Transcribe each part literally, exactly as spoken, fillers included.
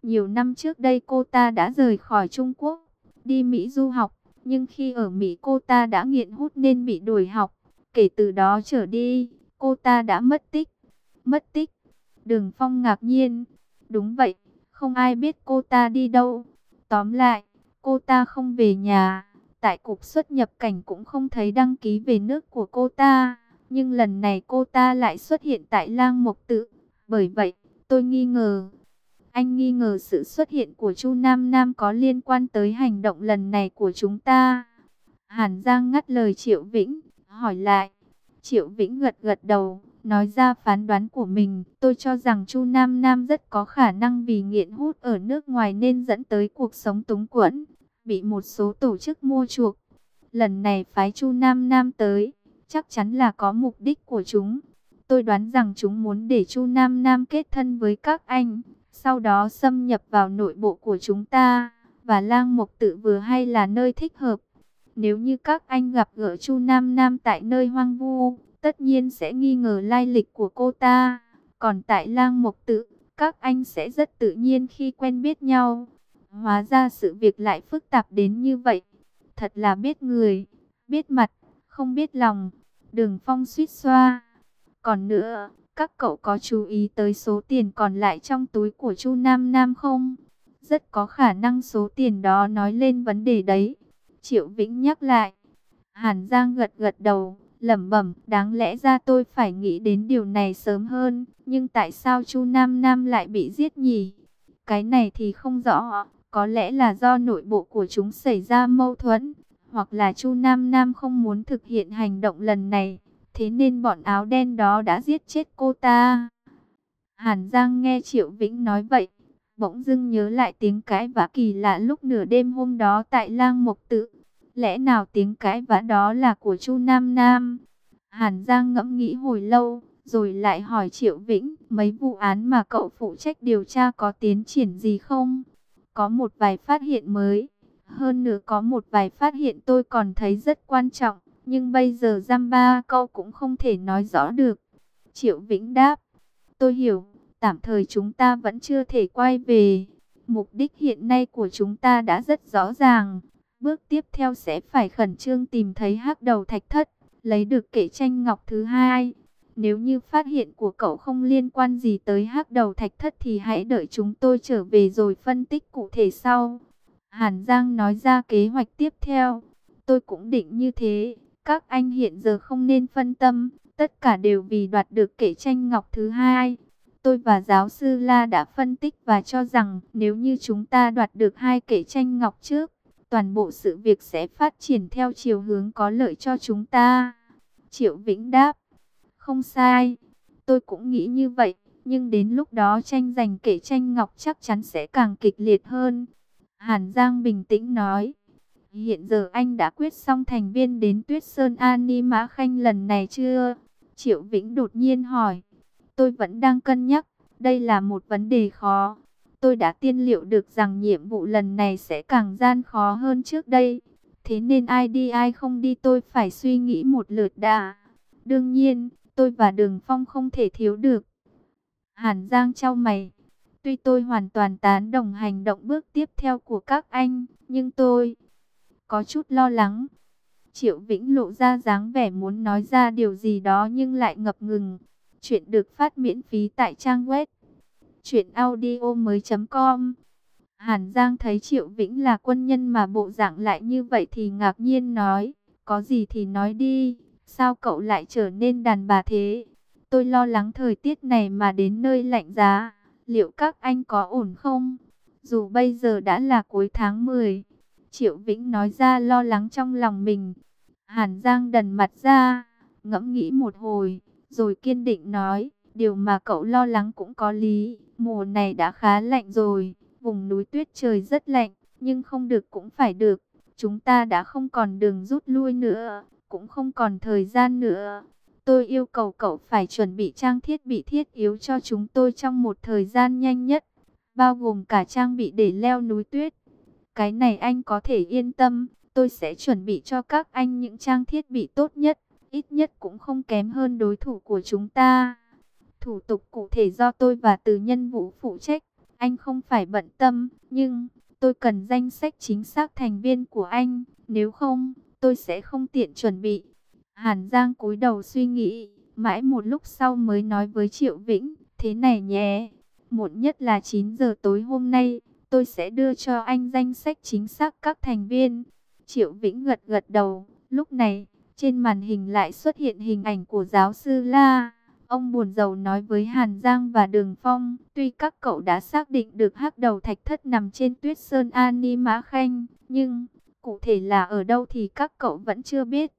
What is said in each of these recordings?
Nhiều năm trước đây cô ta đã rời khỏi Trung Quốc, đi Mỹ du học. Nhưng khi ở Mỹ cô ta đã nghiện hút nên bị đuổi học. Kể từ đó trở đi, cô ta đã mất tích. Mất tích? Đường Phong ngạc nhiên. Đúng vậy, không ai biết cô ta đi đâu. Tóm lại, cô ta không về nhà. Tại cục xuất nhập cảnh cũng không thấy đăng ký về nước của cô ta. Nhưng lần này cô ta lại xuất hiện tại Lang Mộc Tự. Bởi vậy, tôi nghi ngờ. Anh nghi ngờ sự xuất hiện của Chu Nam Nam có liên quan tới hành động lần này của chúng ta. Hàn Giang ngắt lời Triệu Vĩnh, hỏi lại. Triệu Vĩnh gật gật đầu, nói ra phán đoán của mình. Tôi cho rằng Chu Nam Nam rất có khả năng vì nghiện hút ở nước ngoài nên dẫn tới cuộc sống túng quẫn, bị một số tổ chức mua chuộc. Lần này phái Chu Nam Nam tới, chắc chắn là có mục đích của chúng. Tôi đoán rằng chúng muốn để Chu Nam Nam kết thân với các anh, sau đó xâm nhập vào nội bộ của chúng ta. Và Lang Mộc Tự vừa hay là nơi thích hợp. Nếu như các anh gặp gỡ Chu Nam Nam tại nơi hoang vu, tất nhiên sẽ nghi ngờ lai lịch của cô ta. Còn tại Lang Mộc Tự, các anh sẽ rất tự nhiên khi quen biết nhau. Hóa ra sự việc lại phức tạp đến như vậy. Thật là biết người, biết mặt, không biết lòng. Đường Phong suýt xoa. Còn nữa, các cậu có chú ý tới số tiền còn lại trong túi của Chu Nam Nam không? Rất có khả năng số tiền đó nói lên vấn đề đấy. Triệu Vĩnh nhắc lại. Hàn Giang gật gật đầu, lẩm bẩm, đáng lẽ ra tôi phải nghĩ đến điều này sớm hơn, nhưng tại sao Chu Nam Nam lại bị giết nhỉ? Cái này thì không rõ, có lẽ là do nội bộ của chúng xảy ra mâu thuẫn, hoặc là Chu Nam Nam không muốn thực hiện hành động lần này, thế nên bọn áo đen đó đã giết chết cô ta. Hàn Giang nghe Triệu Vĩnh nói vậy, bỗng dưng nhớ lại tiếng cãi vã kỳ lạ lúc nửa đêm hôm đó tại Lang Mộc Tự. Lẽ nào tiếng cãi vã đó là của Chu Nam Nam? Hàn Giang ngẫm nghĩ hồi lâu, rồi lại hỏi Triệu Vĩnh, mấy vụ án mà cậu phụ trách điều tra có tiến triển gì không? Có một vài phát hiện mới, hơn nữa có một vài phát hiện tôi còn thấy rất quan trọng, nhưng bây giờ dăm ba câu cũng không thể nói rõ được. Triệu Vĩnh đáp, tôi hiểu, tạm thời chúng ta vẫn chưa thể quay về. Mục đích hiện nay của chúng ta đã rất rõ ràng. Bước tiếp theo sẽ phải khẩn trương tìm thấy hắc đầu thạch thất, lấy được kệ tranh ngọc thứ hai. Nếu như phát hiện của cậu không liên quan gì tới hắc đầu thạch thất thì hãy đợi chúng tôi trở về rồi phân tích cụ thể sau. Hàn Giang nói ra kế hoạch tiếp theo. Tôi cũng định như thế. Các anh hiện giờ không nên phân tâm. Tất cả đều vì đoạt được kệ tranh ngọc thứ hai. Tôi và giáo sư La đã phân tích và cho rằng nếu như chúng ta đoạt được hai kệ tranh ngọc trước, toàn bộ sự việc sẽ phát triển theo chiều hướng có lợi cho chúng ta. Triệu Vĩnh đáp, không sai, tôi cũng nghĩ như vậy, nhưng đến lúc đó tranh giành kệ tranh ngọc chắc chắn sẽ càng kịch liệt hơn. Hàn Giang bình tĩnh nói, hiện giờ anh đã quyết xong thành viên đến Tuyết Sơn Ani Mã Khanh lần này chưa? Triệu Vĩnh đột nhiên hỏi, tôi vẫn đang cân nhắc, đây là một vấn đề khó. Tôi đã tiên liệu được rằng nhiệm vụ lần này sẽ càng gian khó hơn trước đây. Thế nên ai đi ai không đi tôi phải suy nghĩ một lượt đã. Đương nhiên, tôi và Đường Phong không thể thiếu được. Hàn Giang chau mày. Tuy tôi hoàn toàn tán đồng hành động bước tiếp theo của các anh, nhưng tôi có chút lo lắng. Triệu Vĩnh lộ ra dáng vẻ muốn nói ra điều gì đó nhưng lại ngập ngừng. Chuyện được phát miễn phí tại trang web truyện audio mới chấm com. Hàn Giang thấy Triệu Vĩnh là quân nhân mà bộ dạng lại như vậy thì ngạc nhiên nói, có gì thì nói đi, sao cậu lại trở nên đàn bà thế? Tôi lo lắng thời tiết này mà đến nơi lạnh giá, liệu các anh có ổn không? Dù bây giờ đã là cuối tháng mười, Triệu Vĩnh nói ra lo lắng trong lòng mình. Hàn Giang đần mặt ra, ngẫm nghĩ một hồi, rồi kiên định nói, điều mà cậu lo lắng cũng có lý, mùa này đã khá lạnh rồi, vùng núi tuyết trời rất lạnh, nhưng không được cũng phải được, chúng ta đã không còn đường rút lui nữa, cũng không còn thời gian nữa. Tôi yêu cầu cậu phải chuẩn bị trang thiết bị thiết yếu cho chúng tôi trong một thời gian nhanh nhất, bao gồm cả trang bị để leo núi tuyết. Cái này anh có thể yên tâm, tôi sẽ chuẩn bị cho các anh những trang thiết bị tốt nhất, ít nhất cũng không kém hơn đối thủ của chúng ta. Thủ tục cụ thể do tôi và Từ Nhân Vũ phụ trách, anh không phải bận tâm, nhưng tôi cần danh sách chính xác thành viên của anh, nếu không, tôi sẽ không tiện chuẩn bị. Hàn Giang cúi đầu suy nghĩ, mãi một lúc sau mới nói với Triệu Vĩnh, thế này nhé, muộn nhất là chín giờ tối hôm nay, tôi sẽ đưa cho anh danh sách chính xác các thành viên. Triệu Vĩnh gật gật đầu, lúc này, trên màn hình lại xuất hiện hình ảnh của giáo sư La. Ông buồn rầu nói với Hàn Giang và Đường Phong, tuy các cậu đã xác định được hắc đầu thạch thất nằm trên Tuyết Sơn Ani Mã Khanh, nhưng cụ thể là ở đâu thì các cậu vẫn chưa biết.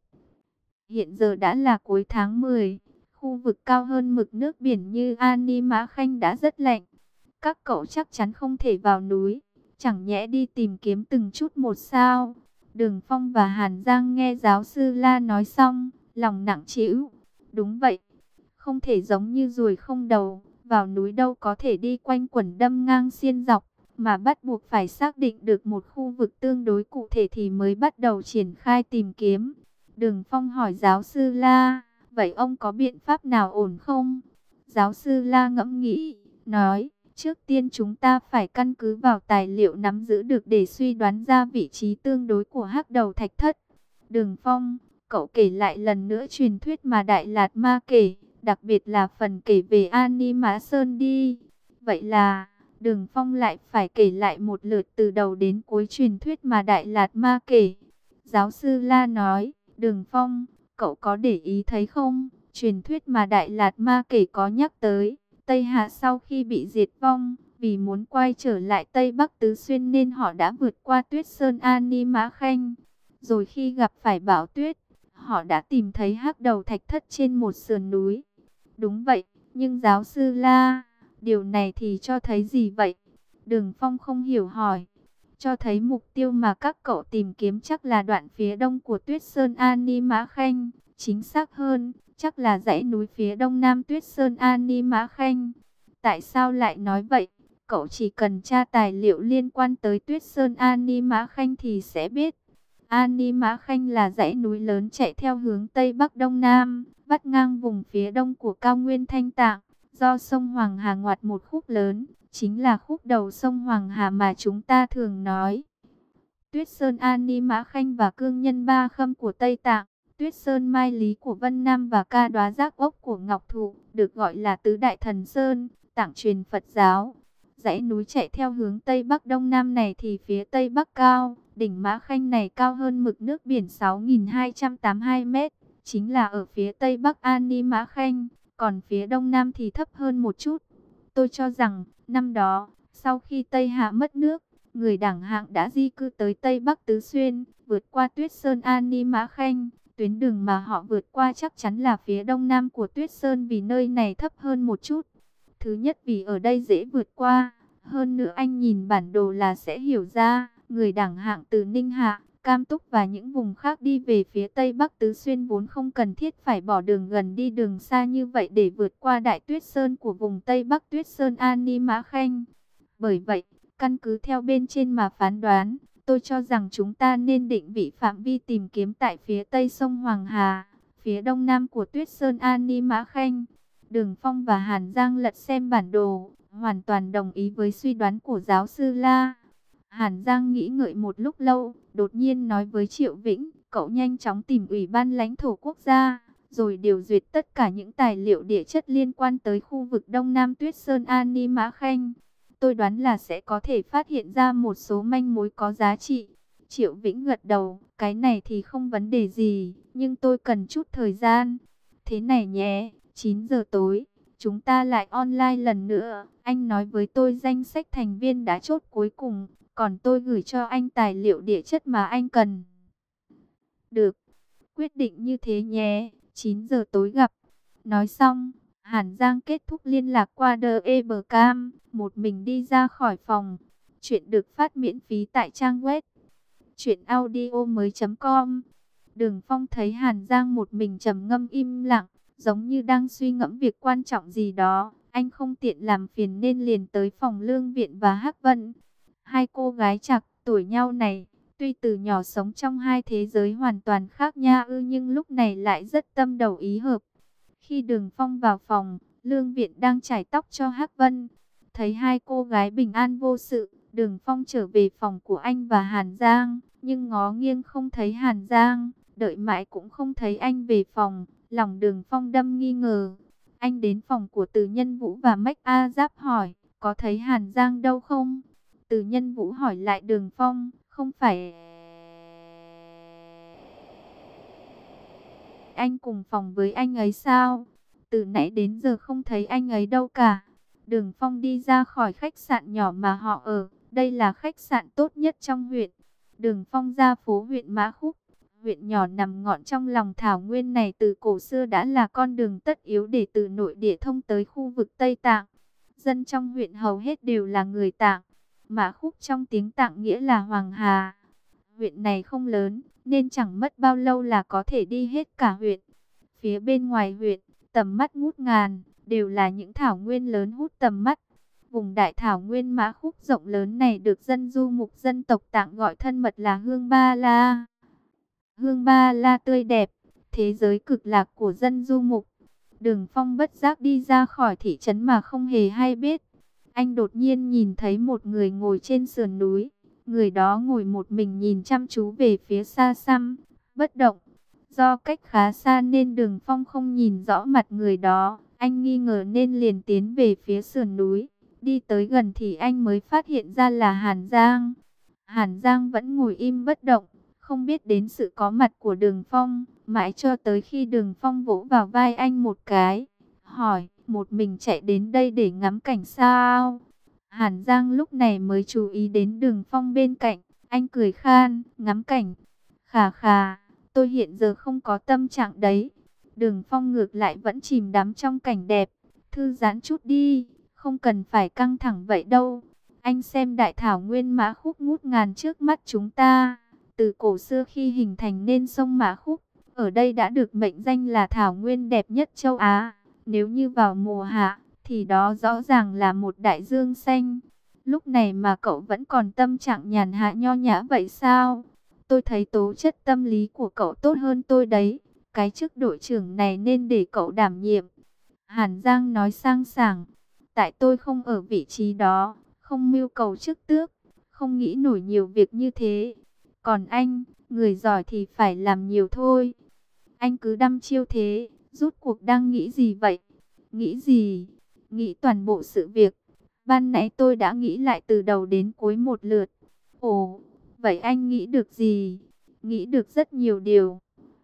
Hiện giờ đã là cuối tháng mười, khu vực cao hơn mực nước biển như Ani Mã Khanh đã rất lạnh. Các cậu chắc chắn không thể vào núi, chẳng nhẽ đi tìm kiếm từng chút một sao. Đường Phong và Hàn Giang nghe giáo sư La nói xong, lòng nặng trĩu. Đúng vậy, không thể giống như ruồi không đầu, vào núi đâu có thể đi quanh quẩn đâm ngang xiên dọc, mà bắt buộc phải xác định được một khu vực tương đối cụ thể thì mới bắt đầu triển khai tìm kiếm. Đường Phong hỏi giáo sư La, vậy ông có biện pháp nào ổn không? Giáo sư La ngẫm nghĩ, nói, trước tiên chúng ta phải căn cứ vào tài liệu nắm giữ được để suy đoán ra vị trí tương đối của hắc đầu thạch thất. Đường Phong, cậu kể lại lần nữa truyền thuyết mà Đại Lạt Ma kể, đặc biệt là phần kể về Ani Mã Sơn đi. Vậy là, Đường Phong lại phải kể lại một lượt từ đầu đến cuối truyền thuyết mà Đại Lạt Ma kể. Giáo sư La nói, Đường Phong, cậu có để ý thấy không? Truyền thuyết mà Đại Lạt Ma kể có nhắc tới, Tây Hạ sau khi bị diệt vong, vì muốn quay trở lại Tây Bắc Tứ Xuyên nên họ đã vượt qua Tuyết Sơn Ani Mã Khanh. Rồi khi gặp phải bão tuyết, họ đã tìm thấy hắc đầu thạch thất trên một sườn núi. Đúng vậy, nhưng giáo sư La, điều này thì cho thấy gì vậy? Đường Phong không hiểu hỏi. Cho thấy mục tiêu mà các cậu tìm kiếm chắc là đoạn phía đông của Tuyết Sơn Ani Mã Khanh. Chính xác hơn, chắc là dãy núi phía đông nam Tuyết Sơn Ani Mã Khanh. Tại sao lại nói vậy? Cậu chỉ cần tra tài liệu liên quan tới Tuyết Sơn Ani Mã Khanh thì sẽ biết. Ani Mã Khanh là dãy núi lớn chạy theo hướng Tây Bắc Đông Nam, vắt ngang vùng phía đông của cao nguyên Thanh Tạng, do sông Hoàng Hà ngoặt một khúc lớn, chính là khúc đầu sông Hoàng Hà mà chúng ta thường nói. Tuyết Sơn Ani Mã Khanh và Cương Nhân Ba Khâm của Tây Tạng, Tuyết Sơn Mai Lý của Vân Nam và Ca Đoá Giác Ốc của Ngọc Thụ, được gọi là Tứ Đại Thần Sơn, tạng truyền Phật giáo. Dãy núi chạy theo hướng Tây Bắc Đông Nam này thì phía Tây Bắc cao, đỉnh Mã Khanh này cao hơn mực nước biển sáu nghìn hai trăm tám mươi hai mét, chính là ở phía Tây Bắc Ani Mã Khanh, còn phía Đông Nam thì thấp hơn một chút. Tôi cho rằng, năm đó, sau khi Tây Hạ mất nước, người đẳng hạng đã di cư tới Tây Bắc Tứ Xuyên, vượt qua Tuyết Sơn Ani Mã Khanh. Tuyến đường mà họ vượt qua chắc chắn là phía Đông Nam của Tuyết Sơn vì nơi này thấp hơn một chút. Thứ nhất vì ở đây dễ vượt qua, hơn nữa anh nhìn bản đồ là sẽ hiểu ra, người đẳng hạng từ Ninh Hạ, Cam Túc và những vùng khác đi về phía Tây Bắc Tứ Xuyên vốn không cần thiết phải bỏ đường gần đi đường xa như vậy để vượt qua Đại Tuyết Sơn của vùng Tây Bắc Tuyết Sơn Ani Mã Khanh. Bởi vậy, căn cứ theo bên trên mà phán đoán, tôi cho rằng chúng ta nên định vị phạm vi tìm kiếm tại phía Tây sông Hoàng Hà, phía Đông Nam của Tuyết Sơn Ani Mã Khanh. Đường Phong và Hàn Giang lật xem bản đồ, hoàn toàn đồng ý với suy đoán của giáo sư La. Hàn Giang nghĩ ngợi một lúc lâu, đột nhiên nói với Triệu Vĩnh, cậu nhanh chóng tìm Ủy ban lãnh thổ quốc gia, rồi điều duyệt tất cả những tài liệu địa chất liên quan tới khu vực Đông Nam Tuyết Sơn Ani Mã Khanh. Tôi đoán là sẽ có thể phát hiện ra một số manh mối có giá trị. Triệu Vĩnh gật đầu, cái này thì không vấn đề gì, nhưng tôi cần chút thời gian. Thế này nhé, chín giờ tối, chúng ta lại online lần nữa. Anh nói với tôi danh sách thành viên đã chốt cuối cùng, còn tôi gửi cho anh tài liệu địa chất mà anh cần. Được, quyết định như thế nhé, chín giờ tối gặp. Nói xong, Hàn Giang kết thúc liên lạc qua đê e bê cam, một mình đi ra khỏi phòng. Chuyện được phát miễn phí tại trang web truyện audio mới chấm com. Đường Phong thấy Hàn Giang một mình trầm ngâm im lặng, giống như đang suy ngẫm việc quan trọng gì đó. Anh không tiện làm phiền nên liền tới phòng Lương Viện và Hắc Vân. Hai cô gái chạc tuổi nhau này, tuy từ nhỏ sống trong hai thế giới hoàn toàn khác nha ư, nhưng lúc này lại rất tâm đầu ý hợp. Khi Đường Phong vào phòng, Lương Viện đang chải tóc cho Hắc Vân. Thấy hai cô gái bình an vô sự, Đường Phong trở về phòng của anh và Hàn Giang, nhưng ngó nghiêng không thấy Hàn Giang, đợi mãi cũng không thấy anh về phòng, lòng Đường Phong đâm nghi ngờ. Anh đến phòng của Từ Nhân Vũ và Mách A Giáp hỏi, có thấy Hàn Giang đâu không? Từ Nhân Vũ hỏi lại Đường Phong, không phải anh cùng phòng với anh ấy sao? Từ nãy đến giờ không thấy anh ấy đâu cả. Đường Phong đi ra khỏi khách sạn nhỏ mà họ ở. Đây là khách sạn tốt nhất trong huyện. Đường Phong ra phố huyện Mã Khúc. Huyện nhỏ nằm ngọn trong lòng thảo nguyên này từ cổ xưa đã là con đường tất yếu để từ nội địa thông tới khu vực Tây Tạng. Dân trong huyện hầu hết đều là người Tạng. Mã Khúc trong tiếng Tạng nghĩa là Hoàng Hà. Huyện này không lớn, nên chẳng mất bao lâu là có thể đi hết cả huyện. Phía bên ngoài huyện, tầm mắt ngút ngàn, đều là những thảo nguyên lớn hút tầm mắt. Vùng đại thảo nguyên Mã Khúc rộng lớn này được dân du mục dân tộc Tạng gọi thân mật là Hương Ba La. Hương Ba La tươi đẹp, thế giới cực lạc của dân du mục. Đường Phong bất giác đi ra khỏi thị trấn mà không hề hay biết. Anh đột nhiên nhìn thấy một người ngồi trên sườn núi. Người đó ngồi một mình nhìn chăm chú về phía xa xăm, bất động. Do cách khá xa nên Đường Phong không nhìn rõ mặt người đó. Anh nghi ngờ nên liền tiến về phía sườn núi. Đi tới gần thì anh mới phát hiện ra là Hàn Giang. Hàn Giang vẫn ngồi im bất động, không biết đến sự có mặt của Đường Phong. Mãi cho tới khi Đường Phong vỗ vào vai anh một cái, hỏi, một mình chạy đến đây để ngắm cảnh sao? Hàn Giang lúc này mới chú ý đến Đường Phong bên cạnh. Anh cười khan, ngắm cảnh. Khà khà, tôi hiện giờ không có tâm trạng đấy. Đường Phong ngược lại vẫn chìm đắm trong cảnh đẹp. Thư giãn chút đi, không cần phải căng thẳng vậy đâu. Anh xem đại thảo nguyên Mã Khúc ngút ngàn trước mắt chúng ta. Từ cổ xưa khi hình thành nên sông Mã Khúc, ở đây đã được mệnh danh là thảo nguyên đẹp nhất châu Á. Nếu như vào mùa hạ, thì đó rõ ràng là một đại dương xanh. Lúc này mà cậu vẫn còn tâm trạng nhàn hạ nho nhã vậy sao? Tôi thấy tố chất tâm lý của cậu tốt hơn tôi đấy. Cái chức đội trưởng này nên để cậu đảm nhiệm. Hàn Giang nói sang sảng. Tại tôi không ở vị trí đó, không mưu cầu chức tước, không nghĩ nổi nhiều việc như thế. Còn anh, người giỏi thì phải làm nhiều thôi. Anh cứ đăm chiêu thế, rút cuộc đang nghĩ gì vậy? Nghĩ gì? Nghĩ toàn bộ sự việc. Ban nãy tôi đã nghĩ lại từ đầu đến cuối một lượt. Ồ, vậy anh nghĩ được gì? Nghĩ được rất nhiều điều.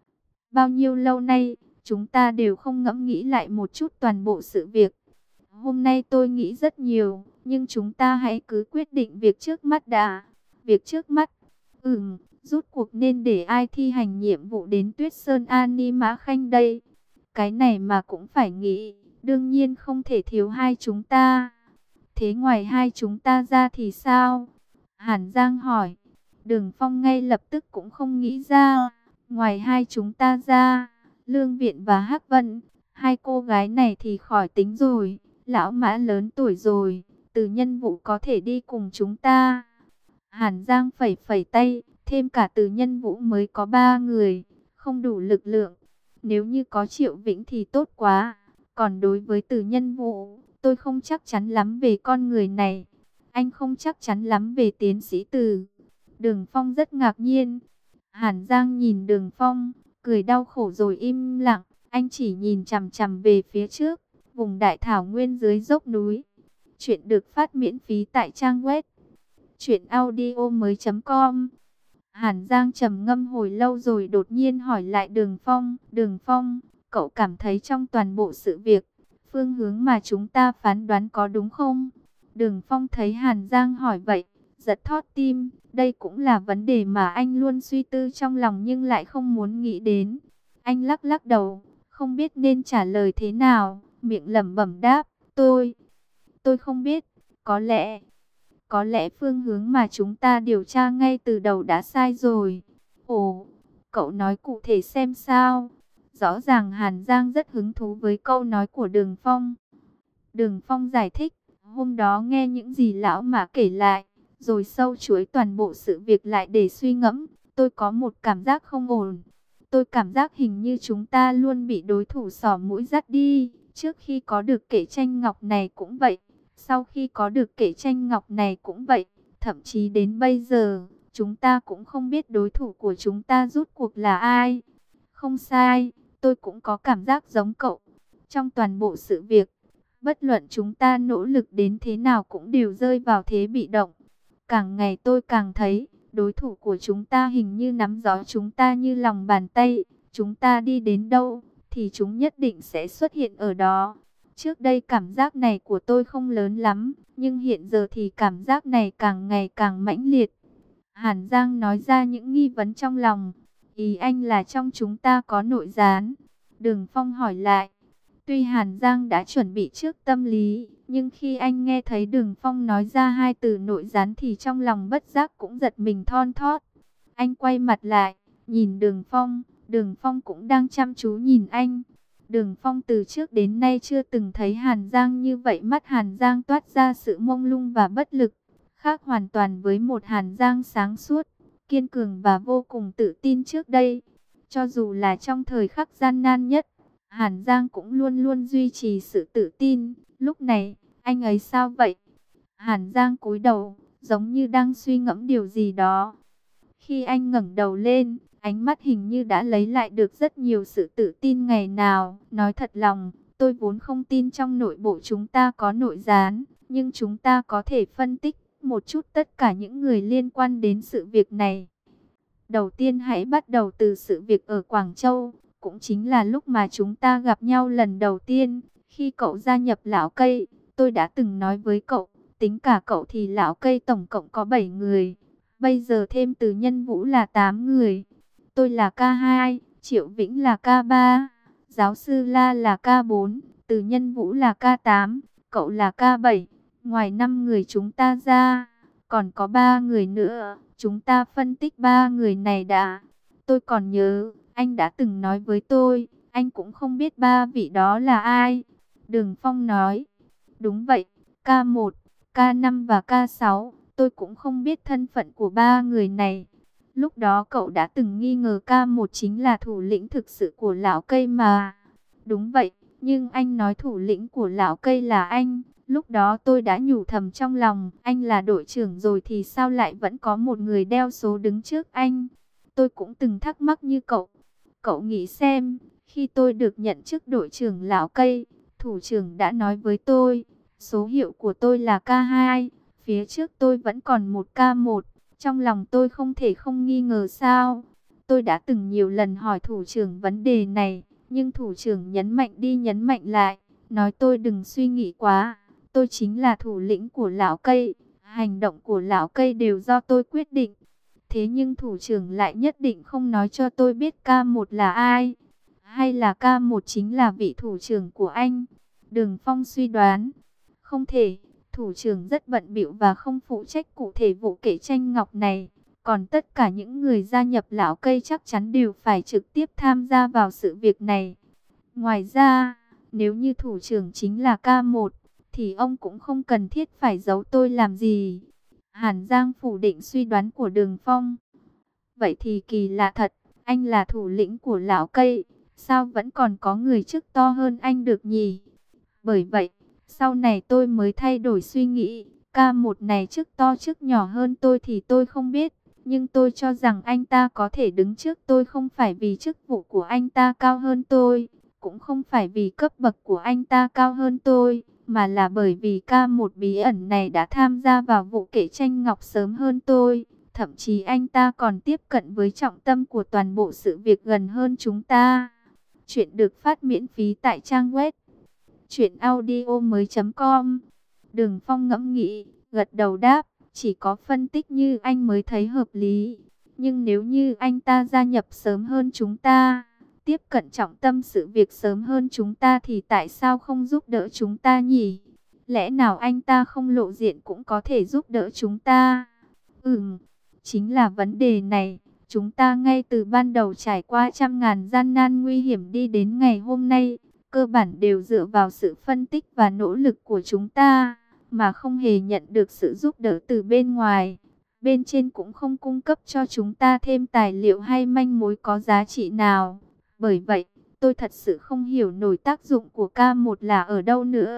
Bao nhiêu lâu nay, chúng ta đều không ngẫm nghĩ lại một chút toàn bộ sự việc. Hôm nay tôi nghĩ rất nhiều, nhưng chúng ta hãy cứ quyết định việc trước mắt đã. Việc trước mắt? Ừm, rút cuộc nên để ai thi hành nhiệm vụ đến Tuyết Sơn Ani Mã Khanh đây? Cái này mà cũng phải nghĩ, đương nhiên không thể thiếu hai chúng ta. Thế ngoài hai chúng ta ra thì sao? Hàn Giang hỏi. Đường Phong ngay lập tức cũng không nghĩ ra. Ngoài hai chúng ta ra, Lương Viện và Hắc Vân, hai cô gái này thì khỏi tính rồi. Lão Mã lớn tuổi rồi, Từ Nhân Vũ có thể đi cùng chúng ta. Hàn Giang phẩy phẩy tay, thêm cả Từ Nhân Vũ mới có ba người, không đủ lực lượng. Nếu như có Triệu Vĩnh thì tốt quá. Còn đối với Từ Nhân Vũ, tôi không chắc chắn lắm về con người này. Anh không chắc chắn lắm về tiến sĩ Từ. Đường Phong rất ngạc nhiên. Hàn Giang nhìn Đường Phong, cười đau khổ rồi im lặng. Anh chỉ nhìn chằm chằm về phía trước, vùng đại thảo nguyên dưới dốc núi. Chuyện được phát miễn phí tại trang web truyện audio mới chấm com. Hàn Giang trầm ngâm hồi lâu rồi đột nhiên hỏi lại Đường Phong. Đường Phong, cậu cảm thấy trong toàn bộ sự việc, phương hướng mà chúng ta phán đoán có đúng không? Đường Phong thấy Hàn Giang hỏi vậy, giật thót tim. Đây cũng là vấn đề mà anh luôn suy tư trong lòng nhưng lại không muốn nghĩ đến. Anh lắc lắc đầu, không biết nên trả lời thế nào, miệng lẩm bẩm đáp, tôi, tôi không biết, có lẽ, có lẽ phương hướng mà chúng ta điều tra ngay từ đầu đã sai rồi. Ồ, cậu nói cụ thể xem sao? Rõ ràng Hàn Giang rất hứng thú với câu nói của Đường Phong. Đường Phong giải thích, hôm đó nghe những gì lão Mã kể lại, rồi sâu chuỗi toàn bộ sự việc lại để suy ngẫm, tôi có một cảm giác không ổn. Tôi cảm giác hình như chúng ta luôn bị đối thủ xỏ mũi dắt đi. Trước khi có được kệ tranh ngọc này cũng vậy. Sau khi có được kệ tranh ngọc này cũng vậy, thậm chí đến bây giờ, chúng ta cũng không biết đối thủ của chúng ta rút cuộc là ai. Không sai, tôi cũng có cảm giác giống cậu. Trong toàn bộ sự việc, bất luận chúng ta nỗ lực đến thế nào cũng đều rơi vào thế bị động. Càng ngày tôi càng thấy, đối thủ của chúng ta hình như nắm rõ chúng ta như lòng bàn tay. Chúng ta đi đến đâu, thì chúng nhất định sẽ xuất hiện ở đó. Trước đây cảm giác này của tôi không lớn lắm, nhưng hiện giờ thì cảm giác này càng ngày càng mãnh liệt. Hàn Giang nói ra những nghi vấn trong lòng. Ý anh là trong chúng ta có nội gián? Đường Phong hỏi lại. Tuy Hàn Giang đã chuẩn bị trước tâm lý, nhưng khi anh nghe thấy Đường Phong nói ra hai từ nội gián thì trong lòng bất giác cũng giật mình thon thót. Anh quay mặt lại, nhìn Đường Phong, Đường Phong cũng đang chăm chú nhìn anh. Đường Phong từ trước đến nay chưa từng thấy Hàn Giang như vậy, mắt Hàn Giang toát ra sự mông lung và bất lực, khác hoàn toàn với một Hàn Giang sáng suốt, kiên cường và vô cùng tự tin trước đây. Cho dù là trong thời khắc gian nan nhất, Hàn Giang cũng luôn luôn duy trì sự tự tin. Lúc này, anh ấy sao vậy? Hàn Giang cúi đầu, giống như đang suy ngẫm điều gì đó. Khi anh ngẩng đầu lên, ánh mắt hình như đã lấy lại được rất nhiều sự tự tin ngày nào. Nói thật lòng, tôi vốn không tin trong nội bộ chúng ta có nội gián, nhưng chúng ta có thể phân tích một chút tất cả những người liên quan đến sự việc này. Đầu tiên hãy bắt đầu từ sự việc ở Quảng Châu, cũng chính là lúc mà chúng ta gặp nhau lần đầu tiên. Khi cậu gia nhập Lão Cây, tôi đã từng nói với cậu, tính cả cậu thì Lão Cây tổng cộng có bảy người. Bây giờ thêm Từ Nhân Vũ là tám người. Tôi là ca hai, Triệu Vĩnh là ca ba, Giáo sư La là ca bốn, Từ Nhân Vũ là ca tám, cậu là ca bảy. Ngoài năm người chúng ta ra, còn có ba người nữa. Chúng ta phân tích ba người này đã. Tôi còn nhớ, anh đã từng nói với tôi, anh cũng không biết ba vị đó là ai. Đường Phong nói, đúng vậy, ca một, ca năm và ca sáu, tôi cũng không biết thân phận của ba người này. Lúc đó cậu đã từng nghi ngờ ca một chính là thủ lĩnh thực sự của Lão Cây mà. Đúng vậy, nhưng anh nói thủ lĩnh của Lão Cây là anh. Lúc đó tôi đã nhủ thầm trong lòng, anh là đội trưởng rồi thì sao lại vẫn có một người đeo số đứng trước anh. Tôi cũng từng thắc mắc như cậu. Cậu nghĩ xem, khi tôi được nhận chức đội trưởng Lão Cây, thủ trưởng đã nói với tôi, số hiệu của tôi là ca hai, phía trước tôi vẫn còn một ca một. Trong lòng tôi không thể không nghi ngờ sao. Tôi đã từng nhiều lần hỏi thủ trưởng vấn đề này, nhưng thủ trưởng nhấn mạnh đi nhấn mạnh lại, nói tôi đừng suy nghĩ quá. Tôi chính là thủ lĩnh của Lão Cây, hành động của Lão Cây đều do tôi quyết định. Thế nhưng thủ trưởng lại nhất định không nói cho tôi biết ca một là ai. Hay là ca một chính là vị thủ trưởng của anh? Đường Phong suy đoán. Không thể, thủ trưởng rất bận bịu và không phụ trách cụ thể vụ kể tranh ngọc này. Còn tất cả những người gia nhập Lão Cây chắc chắn đều phải trực tiếp tham gia vào sự việc này. Ngoài ra, nếu như thủ trưởng chính là ca một, thì ông cũng không cần thiết phải giấu tôi làm gì. Hàn Giang phủ định suy đoán của Đường Phong. Vậy thì kỳ lạ thật, anh là thủ lĩnh của Lão Cây, sao vẫn còn có người chức to hơn anh được nhỉ? Bởi vậy, sau này tôi mới thay đổi suy nghĩ, ca một này chức to chức nhỏ hơn tôi thì tôi không biết. Nhưng tôi cho rằng anh ta có thể đứng trước tôi không phải vì chức vụ của anh ta cao hơn tôi, cũng không phải vì cấp bậc của anh ta cao hơn tôi, mà là bởi vì ca một bí ẩn này đã tham gia vào vụ kể tranh ngọc sớm hơn tôi. Thậm chí anh ta còn tiếp cận với trọng tâm của toàn bộ sự việc gần hơn chúng ta. Chuyện được phát miễn phí tại trang web truyện audio mới chấm com. Đường Phong ngẫm nghĩ, gật đầu đáp, chỉ có phân tích như anh mới thấy hợp lý. Nhưng nếu như anh ta gia nhập sớm hơn chúng ta, tiếp cận trọng tâm sự việc sớm hơn chúng ta thì tại sao không giúp đỡ chúng ta nhỉ? Lẽ nào anh ta không lộ diện cũng có thể giúp đỡ chúng ta? Ừm, chính là vấn đề này. Chúng ta ngay từ ban đầu trải qua trăm ngàn gian nan nguy hiểm đi đến ngày hôm nay, cơ bản đều dựa vào sự phân tích và nỗ lực của chúng ta, mà không hề nhận được sự giúp đỡ từ bên ngoài. Bên trên cũng không cung cấp cho chúng ta thêm tài liệu hay manh mối có giá trị nào. Bởi vậy, tôi thật sự không hiểu nổi tác dụng của ca một là ở đâu nữa.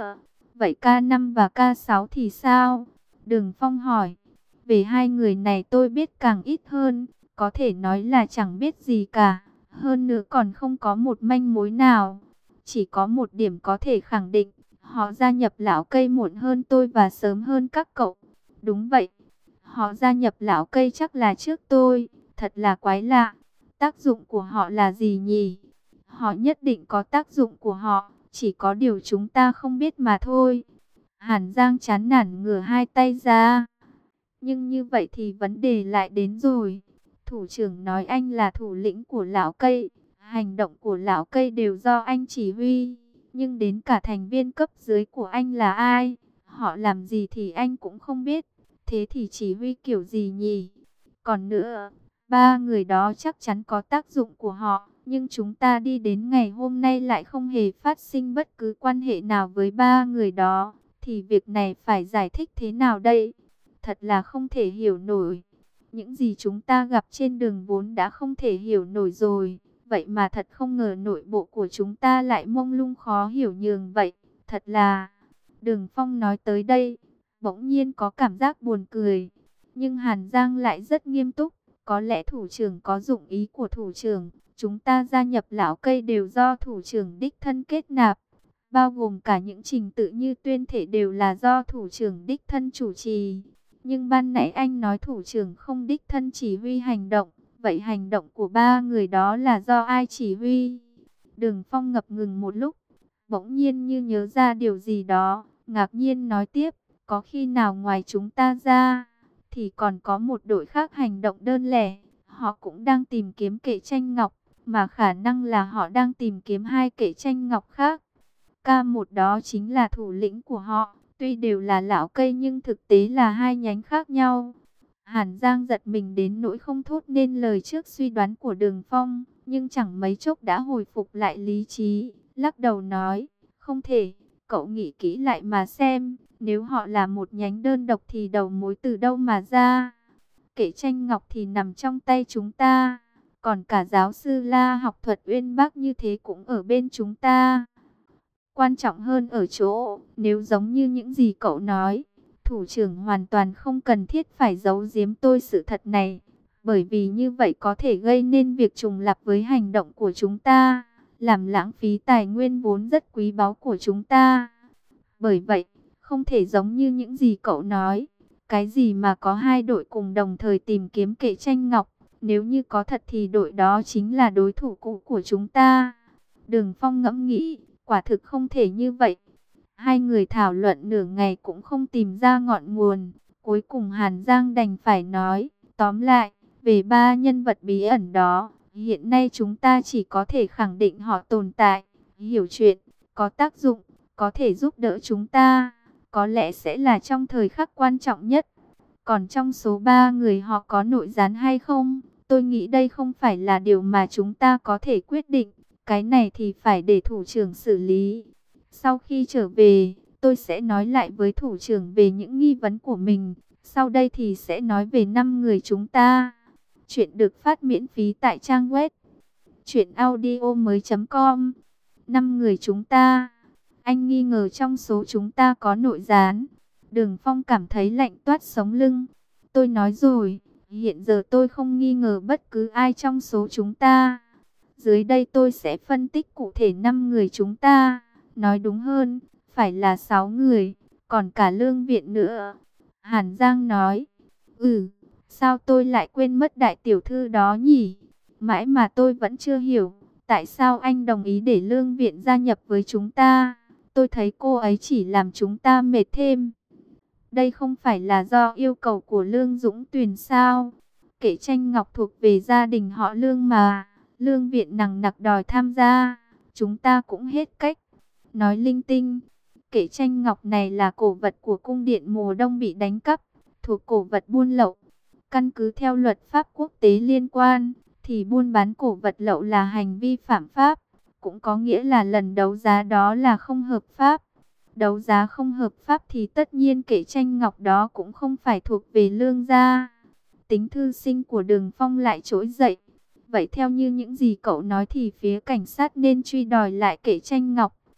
Vậy ca năm và ca sáu thì sao? Đường Phong hỏi. Về hai người này tôi biết càng ít hơn, có thể nói là chẳng biết gì cả. Hơn nữa còn không có một manh mối nào. Chỉ có một điểm có thể khẳng định, họ gia nhập lão cây muộn hơn tôi và sớm hơn các cậu. Đúng vậy, họ gia nhập lão cây chắc là trước tôi, thật là quái lạ. Tác dụng của họ là gì nhỉ? Họ nhất định có tác dụng của họ, chỉ có điều chúng ta không biết mà thôi. Hàn Giang chán nản ngửa hai tay ra. Nhưng như vậy thì vấn đề lại đến rồi. Thủ trưởng nói anh là thủ lĩnh của lão cây. Hành động của lão cây đều do anh chỉ huy. Nhưng đến cả thành viên cấp dưới của anh là ai? Họ làm gì thì anh cũng không biết. Thế thì chỉ huy kiểu gì nhỉ? Còn nữa, ba người đó chắc chắn có tác dụng của họ. Nhưng chúng ta đi đến ngày hôm nay lại không hề phát sinh bất cứ quan hệ nào với ba người đó. Thì việc này phải giải thích thế nào đây? Thật là không thể hiểu nổi. Những gì chúng ta gặp trên đường vốn đã không thể hiểu nổi rồi. Vậy mà thật không ngờ nội bộ của chúng ta lại mông lung khó hiểu nhường vậy. Thật là... Đường Phong nói tới đây, bỗng nhiên có cảm giác buồn cười. Nhưng Hàn Giang lại rất nghiêm túc. Có lẽ thủ trưởng có dụng ý của thủ trưởng. Chúng ta gia nhập lão cây đều do thủ trưởng đích thân kết nạp. Bao gồm cả những trình tự như tuyên thể đều là do thủ trưởng đích thân chủ trì. Nhưng ban nãy anh nói thủ trưởng không đích thân chỉ huy hành động. Vậy hành động của ba người đó là do ai chỉ huy? Đường Phong ngập ngừng một lúc, bỗng nhiên như nhớ ra điều gì đó, ngạc nhiên nói tiếp, có khi nào ngoài chúng ta ra, thì còn có một đội khác hành động đơn lẻ, họ cũng đang tìm kiếm kệ tranh ngọc, mà khả năng là họ đang tìm kiếm hai kệ tranh ngọc khác. Ca một đó chính là thủ lĩnh của họ, tuy đều là lão cây nhưng thực tế là hai nhánh khác nhau. Hàn Giang giật mình đến nỗi không thốt nên lời trước suy đoán của Đường Phong, nhưng chẳng mấy chốc đã hồi phục lại lý trí, lắc đầu nói, không thể, cậu nghĩ kỹ lại mà xem, nếu họ là một nhánh đơn độc thì đầu mối từ đâu mà ra. Kệ tranh ngọc thì nằm trong tay chúng ta, còn cả giáo sư La học thuật uyên bác như thế cũng ở bên chúng ta. Quan trọng hơn ở chỗ, nếu giống như những gì cậu nói, thủ trưởng hoàn toàn không cần thiết phải giấu giếm tôi sự thật này. Bởi vì như vậy có thể gây nên việc trùng lặp với hành động của chúng ta, làm lãng phí tài nguyên vốn rất quý báu của chúng ta. Bởi vậy, không thể giống như những gì cậu nói, cái gì mà có hai đội cùng đồng thời tìm kiếm kệ tranh ngọc. Nếu như có thật thì đội đó chính là đối thủ cũ của chúng ta. Đường Phong ngẫm nghĩ, quả thực không thể như vậy. Hai người thảo luận nửa ngày cũng không tìm ra ngọn nguồn. Cuối cùng Hàn Giang đành phải nói, tóm lại, về ba nhân vật bí ẩn đó, hiện nay chúng ta chỉ có thể khẳng định họ tồn tại, hiểu chuyện, có tác dụng, có thể giúp đỡ chúng ta, có lẽ sẽ là trong thời khắc quan trọng nhất. Còn trong số ba người họ có nội gián hay không, tôi nghĩ đây không phải là điều mà chúng ta có thể quyết định. Cái này thì phải để thủ trưởng xử lý. Sau khi trở về, tôi sẽ nói lại với thủ trưởng về những nghi vấn của mình. Sau đây thì sẽ nói về năm người chúng ta. Chuyện được phát miễn phí tại trang web truyện audio mới chấm com. Năm người chúng ta. Anh nghi ngờ trong số chúng ta có nội gián. Đường Phong cảm thấy lạnh toát sống lưng. Tôi nói rồi, hiện giờ tôi không nghi ngờ bất cứ ai trong số chúng ta. Dưới đây tôi sẽ phân tích cụ thể năm người chúng ta. Nói đúng hơn, phải là sáu người, còn cả Lương Viện nữa. Hàn Giang nói, ừ, sao tôi lại quên mất đại tiểu thư đó nhỉ? Mãi mà tôi vẫn chưa hiểu, tại sao anh đồng ý để Lương Viện gia nhập với chúng ta? Tôi thấy cô ấy chỉ làm chúng ta mệt thêm. Đây không phải là do yêu cầu của Lương Dũng Tuyền sao? Kệ tranh ngọc thuộc về gia đình họ Lương mà. Lương Viện nằng nặc đòi tham gia, chúng ta cũng hết cách. Nói linh tinh, kệ tranh ngọc này là cổ vật của cung điện mùa đông bị đánh cắp, thuộc cổ vật buôn lậu. Căn cứ theo luật pháp quốc tế liên quan, thì buôn bán cổ vật lậu là hành vi phạm pháp, cũng có nghĩa là lần đấu giá đó là không hợp pháp. Đấu giá không hợp pháp thì tất nhiên kệ tranh ngọc đó cũng không phải thuộc về Lương gia. Tính thư sinh của Đường Phong lại trỗi dậy. Vậy theo như những gì cậu nói thì phía cảnh sát nên truy đòi lại kệ tranh ngọc.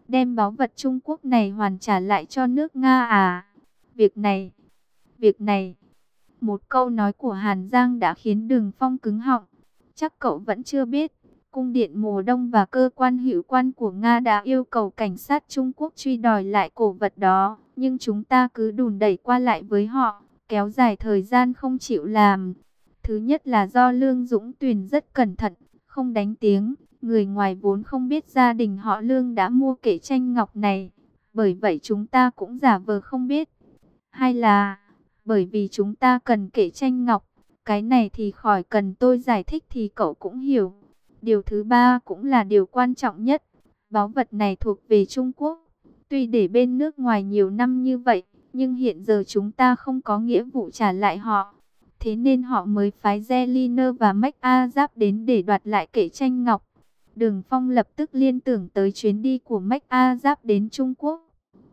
đem báu vật Trung Quốc này hoàn trả lại cho nước Nga à? Việc này, việc này, một câu nói của Hàn Giang đã khiến Đường Phong cứng họng. Chắc cậu vẫn chưa biết, cung điện mùa đông và cơ quan hữu quan của Nga đã yêu cầu cảnh sát Trung Quốc truy đòi lại cổ vật đó, nhưng chúng ta cứ đùn đẩy qua lại với họ, kéo dài thời gian không chịu làm. Thứ nhất là do Lương Dũng Tuyền rất cẩn thận, không đánh tiếng, người ngoài vốn không biết gia đình họ Lương đã mua kệ tranh ngọc này, bởi vậy chúng ta cũng giả vờ không biết. Hay là bởi vì chúng ta cần kệ tranh ngọc, cái này thì khỏi cần tôi giải thích thì cậu cũng hiểu. Điều thứ ba cũng là điều quan trọng nhất, báu vật này thuộc về Trung Quốc. Tuy để bên nước ngoài nhiều năm như vậy, nhưng hiện giờ chúng ta không có nghĩa vụ trả lại họ. Thế nên họ mới phái Zeliner và MacArthur đến để đoạt lại kệ tranh ngọc. Đường Phong lập tức liên tưởng tới chuyến đi của MacArthur đến Trung Quốc.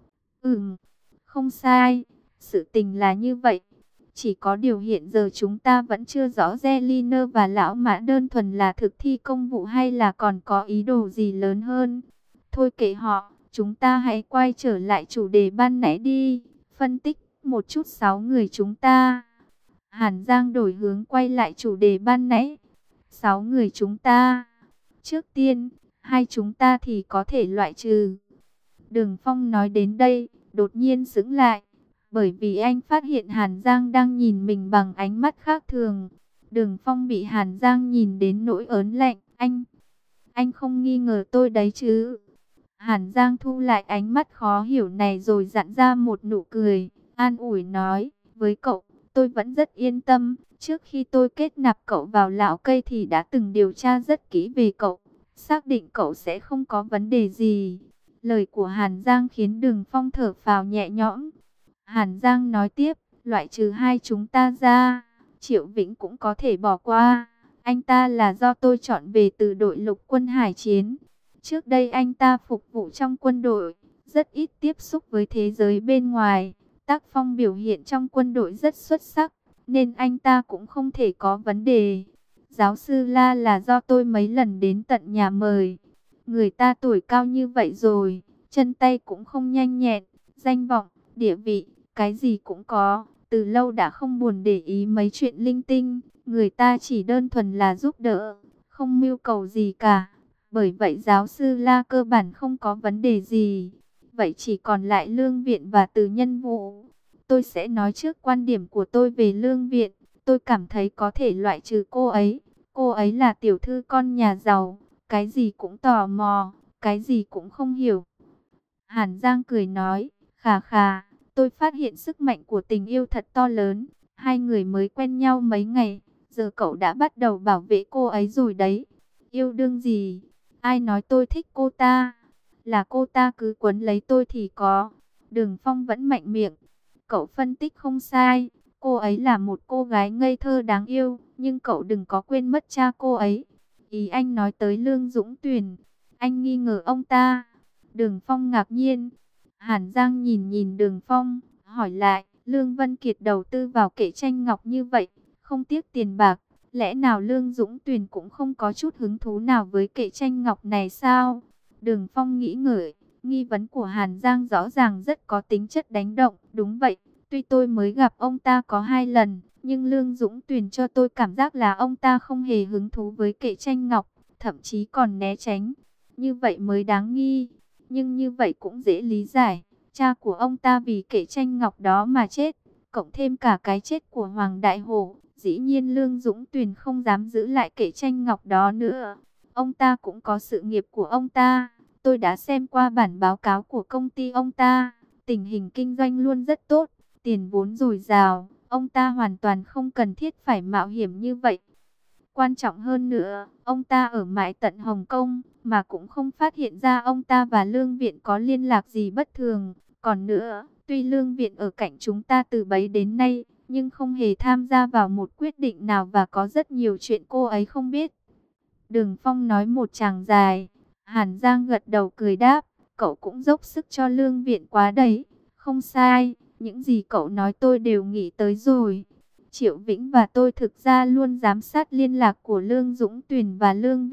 Ừm, không sai, sự tình là như vậy. Chỉ có điều hiện giờ chúng ta vẫn chưa rõ Zeliner và Lão Mã đơn thuần là thực thi công vụ hay là còn có ý đồ gì lớn hơn. Thôi kệ họ, chúng ta hãy quay trở lại chủ đề ban nãy đi, phân tích một chút sáu người chúng ta. Hàn Giang đổi hướng quay lại chủ đề ban nãy. Sáu người chúng ta. Trước tiên, hai chúng ta thì có thể loại trừ. Đường Phong nói đến đây, đột nhiên sững lại. Bởi vì anh phát hiện Hàn Giang đang nhìn mình bằng ánh mắt khác thường. Đường Phong bị Hàn Giang nhìn đến nỗi ớn lạnh. Anh, anh không nghi ngờ tôi đấy chứ? Hàn Giang thu lại ánh mắt khó hiểu này rồi dặn ra một nụ cười, an ủi nói, với cậu, tôi vẫn rất yên tâm. Trước khi tôi kết nạp cậu vào lão cây thì đã từng điều tra rất kỹ về cậu, xác định cậu sẽ không có vấn đề gì. Lời của Hàn Giang khiến Đường Phong thở phào nhẹ nhõm. Hàn Giang nói tiếp, loại trừ hai chúng ta ra, Triệu Vĩnh cũng có thể bỏ qua. Anh ta là do tôi chọn về từ đội lục quân hải chiến. Trước đây anh ta phục vụ trong quân đội, rất ít tiếp xúc với thế giới bên ngoài. Tác phong biểu hiện trong quân đội rất xuất sắc, nên anh ta cũng không thể có vấn đề. Giáo sư La là do tôi mấy lần đến tận nhà mời. Người ta tuổi cao như vậy rồi, chân tay cũng không nhanh nhẹn, danh vọng, địa vị, cái gì cũng có. Từ lâu đã không buồn để ý mấy chuyện linh tinh, người ta chỉ đơn thuần là giúp đỡ, không mưu cầu gì cả. Bởi vậy giáo sư La cơ bản không có vấn đề gì. Vậy chỉ còn lại Lương Viện và Từ Nhân Vũ. Tôi sẽ nói trước quan điểm của tôi về Lương Viện. Tôi cảm thấy có thể loại trừ cô ấy. Cô ấy là tiểu thư con nhà giàu, cái gì cũng tò mò, cái gì cũng không hiểu. Hàn Giang cười nói, khà khà, tôi phát hiện sức mạnh của tình yêu thật to lớn. Hai người mới quen nhau mấy ngày, giờ cậu đã bắt đầu bảo vệ cô ấy rồi đấy. Yêu đương gì? Ai nói tôi thích cô ta? Là cô ta cứ quấn lấy tôi thì có. Đường Phong vẫn mạnh miệng. Cậu phân tích không sai. Cô ấy là một cô gái ngây thơ đáng yêu. Nhưng cậu đừng có quên mất cha cô ấy. Ý anh nói tới Lương Dũng Tuyền. Anh nghi ngờ ông ta. Đường Phong ngạc nhiên. Hàn Giang nhìn nhìn Đường Phong, hỏi lại. Lương Vân Kiệt đầu tư vào kệ tranh ngọc như vậy, không tiếc tiền bạc. Lẽ nào Lương Dũng Tuyền cũng không có chút hứng thú nào với kệ tranh ngọc này sao? Đường Phong nghĩ ngợi, nghi vấn của Hàn Giang rõ ràng rất có tính chất đánh động. Đúng vậy, tuy tôi mới gặp ông ta có hai lần, nhưng Lương Dũng Tuyền cho tôi cảm giác là ông ta không hề hứng thú với kệ tranh ngọc, thậm chí còn né tránh. Như vậy mới đáng nghi, nhưng như vậy cũng dễ lý giải. Cha của ông ta vì kệ tranh ngọc đó mà chết, cộng thêm cả cái chết của Hoàng Đại Hổ. Dĩ nhiên Lương Dũng Tuyền không dám giữ lại kệ tranh ngọc đó nữa. Ông ta cũng có sự nghiệp của ông ta. Tôi đã xem qua bản báo cáo của công ty ông ta. Tình hình kinh doanh luôn rất tốt, tiền vốn dồi dào. Ông ta hoàn toàn không cần thiết phải mạo hiểm như vậy. Quan trọng hơn nữa, ông ta ở mãi tận Hồng Kông, mà cũng không phát hiện ra ông ta và Lương Viện có liên lạc gì bất thường. Còn nữa, tuy Lương Viện ở cạnh chúng ta từ bấy đến nay, nhưng không hề tham gia vào một quyết định nào và có rất nhiều chuyện cô ấy không biết. Đường Phong nói một tràng dài. Hàn Giang gật đầu cười đáp, cậu cũng dốc sức cho Lương Viện quá đấy. Không sai, những gì cậu nói tôi đều nghĩ tới rồi. Triệu Vĩnh và tôi thực ra luôn giám sát liên lạc của Lương Dũng Tuyền và Lương Viện.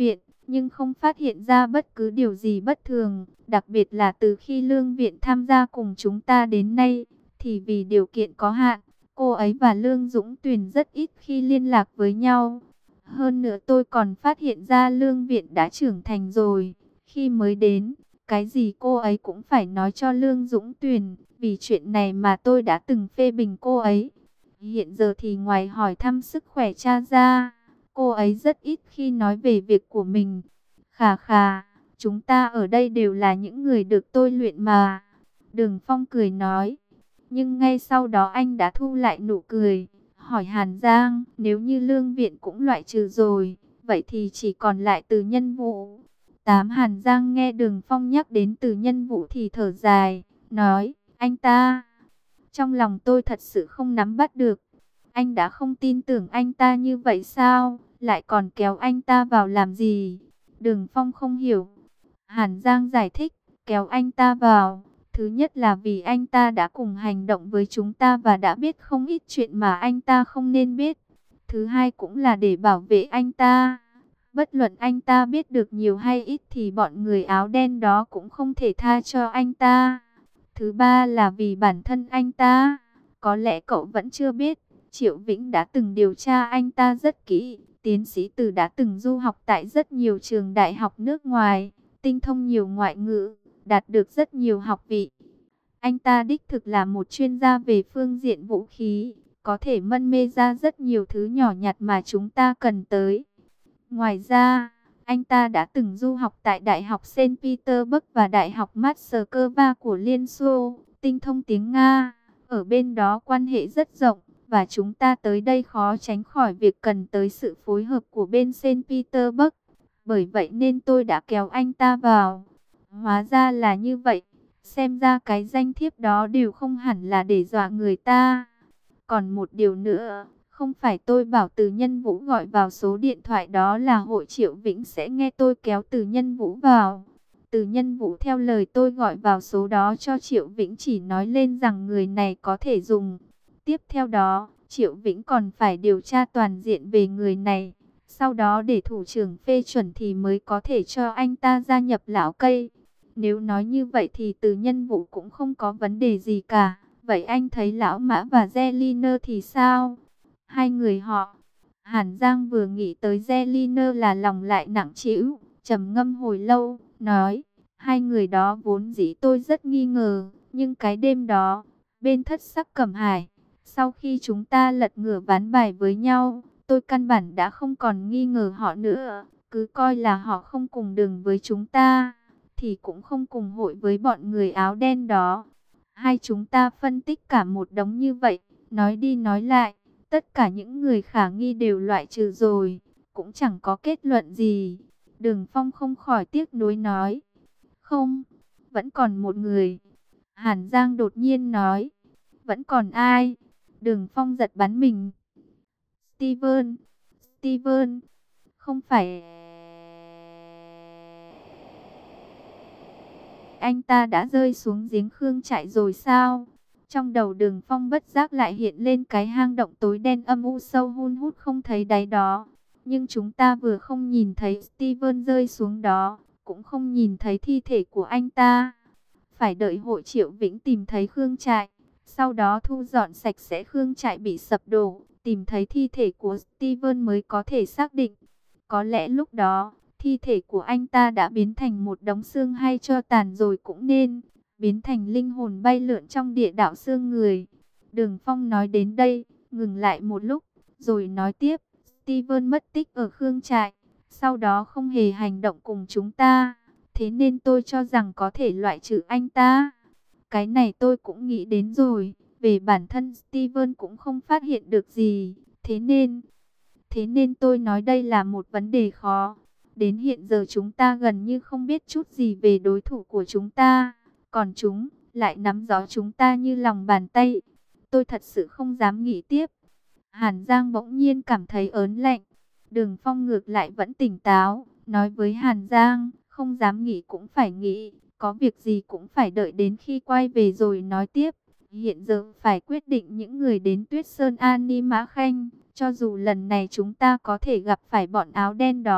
nhưng không phát hiện ra bất cứ điều gì bất thường. Đặc biệt là từ khi Lương Viện tham gia cùng chúng ta đến nay, thì vì điều kiện có hạn, cô ấy và Lương Dũng Tuyền rất ít khi liên lạc với nhau. Hơn nữa tôi còn phát hiện ra Lương Viện đã trưởng thành rồi. Khi mới đến, cái gì cô ấy cũng phải nói cho Lương Dũng Tuyền. Vì chuyện này mà tôi đã từng phê bình cô ấy. Hiện giờ thì ngoài hỏi thăm sức khỏe cha ra, cô ấy rất ít khi nói về việc của mình. Khà khà, chúng ta ở đây đều là những người được tôi luyện mà. Đường Phong cười nói. Nhưng ngay sau đó anh đã thu lại nụ cười, hỏi Hàn Giang, nếu như Lương Viện cũng loại trừ rồi, vậy thì chỉ còn lại Từ Nhân Vũ. Tám Hàn Giang nghe Đường Phong nhắc đến Từ Nhân Vũ thì thở dài, nói, anh ta, trong lòng tôi thật sự không nắm bắt được. Anh đã không tin tưởng anh ta như vậy sao, lại còn kéo anh ta vào làm gì? Đường Phong không hiểu. Hàn Giang giải thích, kéo anh ta vào. Thứ nhất là vì anh ta đã cùng hành động với chúng ta và đã biết không ít chuyện mà anh ta không nên biết. Thứ hai cũng là để bảo vệ anh ta. Bất luận anh ta biết được nhiều hay ít thì bọn người áo đen đó cũng không thể tha cho anh ta. Thứ ba là vì bản thân anh ta. Có lẽ cậu vẫn chưa biết, Triệu Vĩnh đã từng điều tra anh ta rất kỹ. Tiến sĩ Từ đã từng du học tại rất nhiều trường đại học nước ngoài, tinh thông nhiều ngoại ngữ, đạt được rất nhiều học vị. Anh ta đích thực là một chuyên gia về phương diện vũ khí, có thể mân mê ra rất nhiều thứ nhỏ nhặt mà chúng ta cần tới. Ngoài ra, anh ta đã từng du học tại Đại học Saint Petersburg và Đại học Moscow của Liên Xô, tinh thông tiếng Nga. Ở bên đó quan hệ rất rộng, và chúng ta tới đây khó tránh khỏi việc cần tới sự phối hợp của bên Saint Petersburg. Bởi vậy nên tôi đã kéo anh ta vào. Hóa ra là như vậy. Xem ra cái danh thiếp đó đều không hẳn là để dọa người ta. Còn một điều nữa, không phải tôi bảo Từ Nhân Vũ gọi vào số điện thoại đó là hội Triệu Vĩnh sẽ nghe tôi kéo Từ Nhân Vũ vào. Từ Nhân Vũ theo lời tôi gọi vào số đó cho Triệu Vĩnh chỉ nói lên rằng người này có thể dùng. Tiếp theo đó, Triệu Vĩnh còn phải điều tra toàn diện về người này. Sau đó để thủ trưởng phê chuẩn thì mới có thể cho anh ta gia nhập lão cây. Nếu nói như vậy thì Từ Nhân Vũ cũng không có vấn đề gì cả. Vậy anh thấy Lão Mã và Zeliner thì sao? Hai người họ. Hàn Giang vừa nghĩ tới Zeliner là lòng lại nặng trĩu, trầm ngâm hồi lâu, nói, hai người đó vốn dĩ tôi rất nghi ngờ, nhưng cái đêm đó, bên Thất Sắc Cẩm Hải, sau khi chúng ta lật ngửa ván bài với nhau, tôi căn bản đã không còn nghi ngờ họ nữa, cứ coi là họ không cùng đường với chúng ta, thì cũng không cùng hội với bọn người áo đen đó. Hai chúng ta phân tích cả một đống như vậy, nói đi nói lại, tất cả những người khả nghi đều loại trừ rồi, cũng chẳng có kết luận gì. Đường Phong không khỏi tiếc nuối nói, không, vẫn còn một người. Hàn Giang đột nhiên nói, vẫn còn ai? Đường Phong giật bắn mình. Steven, Steven, không phải... Anh ta đã rơi xuống giếng Khương Trại rồi sao? Trong đầu Đường Phong bất giác lại hiện lên cái hang động tối đen âm u sâu hun hút không thấy đáy đó. Nhưng chúng ta vừa không nhìn thấy Steven rơi xuống đó, cũng không nhìn thấy thi thể của anh ta. Phải đợi hội Triệu Vĩnh tìm thấy Khương Trại, sau đó thu dọn sạch sẽ Khương Trại bị sập đổ, tìm thấy thi thể của Steven mới có thể xác định. Có lẽ lúc đó, thi thể của anh ta đã biến thành một đống xương hay tro tàn rồi cũng nên, biến thành linh hồn bay lượn trong địa đạo xương người. Đường Phong nói đến đây, ngừng lại một lúc, rồi nói tiếp, Steven mất tích ở Khương Trại, sau đó không hề hành động cùng chúng ta, thế nên tôi cho rằng có thể loại trừ anh ta. Cái này tôi cũng nghĩ đến rồi, về bản thân Steven cũng không phát hiện được gì, thế nên... Thế nên tôi nói đây là một vấn đề khó. Đến hiện giờ chúng ta gần như không biết chút gì về đối thủ của chúng ta. Còn chúng lại nắm rõ chúng ta như lòng bàn tay. Tôi thật sự không dám nghĩ tiếp. Hàn Giang bỗng nhiên cảm thấy ớn lạnh. Đường Phong ngược lại vẫn tỉnh táo. Nói với Hàn Giang, không dám nghĩ cũng phải nghĩ. Có việc gì cũng phải đợi đến khi quay về rồi nói tiếp. Hiện giờ phải quyết định những người đến Tuyết Sơn An Ni Mã Khanh. Cho dù lần này chúng ta có thể gặp phải bọn áo đen đó,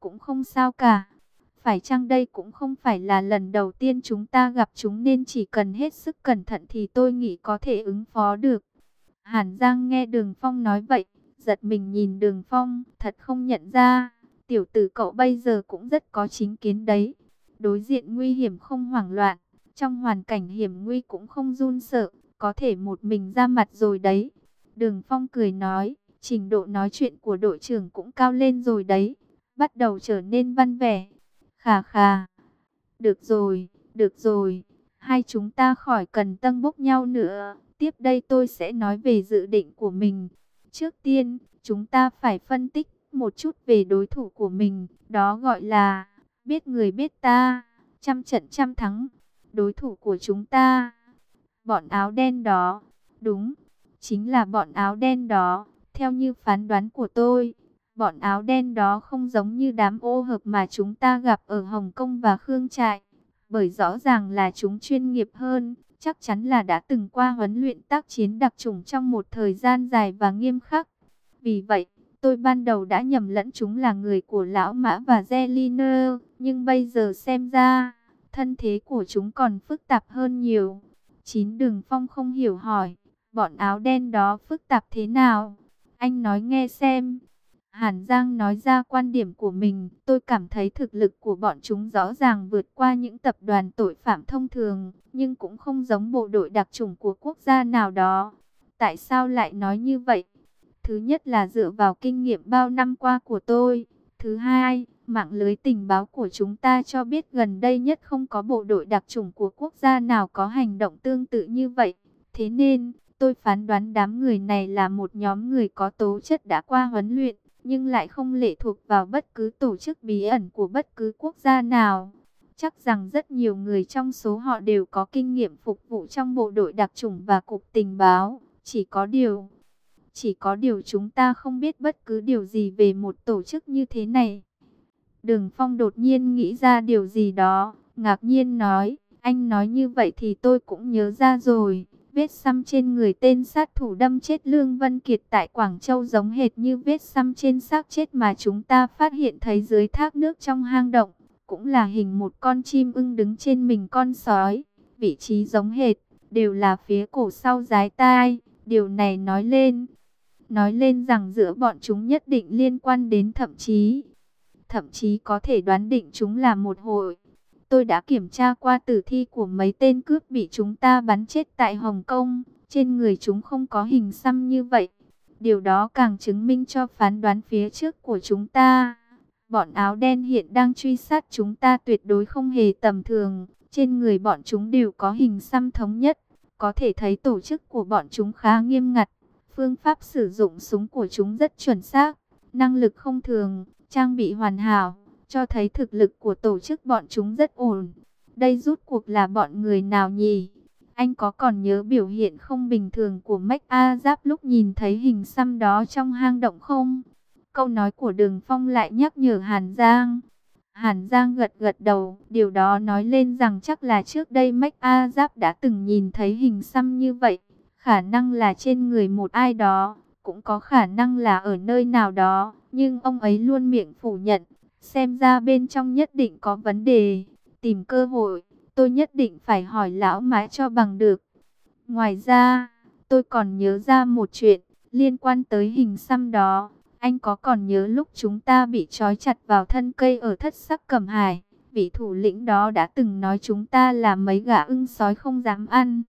cũng không sao cả. Phải chăng đây cũng không phải là lần đầu tiên chúng ta gặp chúng nên chỉ cần hết sức cẩn thận thì tôi nghĩ có thể ứng phó được. Hàn Giang nghe Đường Phong nói vậy, giật mình nhìn Đường Phong, thật không nhận ra, tiểu tử cậu bây giờ cũng rất có chính kiến đấy. Đối diện nguy hiểm không hoảng loạn, trong hoàn cảnh hiểm nguy cũng không run sợ, có thể một mình ra mặt rồi đấy. Đường Phong cười nói, trình độ nói chuyện của đội trưởng cũng cao lên rồi đấy, bắt đầu trở nên văn vẻ. Khà khà, được rồi, được rồi, hai chúng ta khỏi cần tâng bốc nhau nữa. Tiếp đây tôi sẽ nói về dự định của mình. Trước tiên, chúng ta phải phân tích một chút về đối thủ của mình. Đó gọi là biết người biết ta, trăm trận trăm thắng. Đối thủ của chúng ta, bọn áo đen đó. Đúng, chính là bọn áo đen đó. Theo như phán đoán của tôi, bọn áo đen đó không giống như đám ô hợp mà chúng ta gặp ở Hồng Kông và Khương Trại. Bởi rõ ràng là chúng chuyên nghiệp hơn, chắc chắn là đã từng qua huấn luyện tác chiến đặc chủng trong một thời gian dài và nghiêm khắc. Vì vậy, tôi ban đầu đã nhầm lẫn chúng là người của Lão Mã và Zeliner, nhưng bây giờ xem ra, thân thế của chúng còn phức tạp hơn nhiều. Chín Đường Phong không hiểu hỏi, bọn áo đen đó phức tạp thế nào? Anh nói nghe xem. Hàn Giang nói ra quan điểm của mình, tôi cảm thấy thực lực của bọn chúng rõ ràng vượt qua những tập đoàn tội phạm thông thường, nhưng cũng không giống bộ đội đặc chủng của quốc gia nào đó. Tại sao lại nói như vậy? Thứ nhất là dựa vào kinh nghiệm bao năm qua của tôi. Thứ hai, mạng lưới tình báo của chúng ta cho biết gần đây nhất không có bộ đội đặc chủng của quốc gia nào có hành động tương tự như vậy. Thế nên, tôi phán đoán đám người này là một nhóm người có tố chất đã qua huấn luyện, nhưng lại không lệ thuộc vào bất cứ tổ chức bí ẩn của bất cứ quốc gia nào. Chắc rằng rất nhiều người trong số họ đều có kinh nghiệm phục vụ trong bộ đội đặc chủng và cục tình báo. Chỉ có điều, chỉ có điều chúng ta không biết bất cứ điều gì về một tổ chức như thế này. Đường Phong đột nhiên nghĩ ra điều gì đó, ngạc nhiên nói, anh nói như vậy thì tôi cũng nhớ ra rồi. Vết xăm trên người tên sát thủ đâm chết Lương Vân Kiệt tại Quảng Châu giống hệt như vết xăm trên xác chết mà chúng ta phát hiện thấy dưới thác nước trong hang động. Cũng là hình một con chim ưng đứng trên mình con sói. Vị trí giống hệt, đều là phía cổ sau dái tai. Điều này nói lên, nói lên rằng giữa bọn chúng nhất định liên quan đến thậm chí, thậm chí có thể đoán định chúng là một hội. Tôi đã kiểm tra qua tử thi của mấy tên cướp bị chúng ta bắn chết tại Hồng Kông. Trên người chúng không có hình xăm như vậy. Điều đó càng chứng minh cho phán đoán phía trước của chúng ta. Bọn áo đen hiện đang truy sát chúng ta tuyệt đối không hề tầm thường. Trên người bọn chúng đều có hình xăm thống nhất. Có thể thấy tổ chức của bọn chúng khá nghiêm ngặt. Phương pháp sử dụng súng của chúng rất chuẩn xác. Năng lực không thường, trang bị hoàn hảo, cho thấy thực lực của tổ chức bọn chúng rất ổn. Đây rút cuộc là bọn người nào nhỉ? Anh có còn nhớ biểu hiện không bình thường của Mách A Giáp lúc nhìn thấy hình xăm đó trong hang động không? Câu nói của Đường Phong lại nhắc nhở Hàn Giang. Hàn Giang gật gật đầu, điều đó nói lên rằng chắc là trước đây Mách A Giáp đã từng nhìn thấy hình xăm như vậy. Khả năng là trên người một ai đó, cũng có khả năng là ở nơi nào đó, nhưng ông ấy luôn miệng phủ nhận. Xem ra bên trong nhất định có vấn đề. Tìm cơ hội, tôi nhất định phải hỏi lão mãi cho bằng được. Ngoài ra, tôi còn nhớ ra một chuyện liên quan tới hình xăm đó. Anh có còn nhớ lúc chúng ta bị trói chặt vào thân cây ở Thất Sắc Cẩm Hải, vị thủ lĩnh đó đã từng nói chúng ta là mấy gã ưng sói không dám ăn.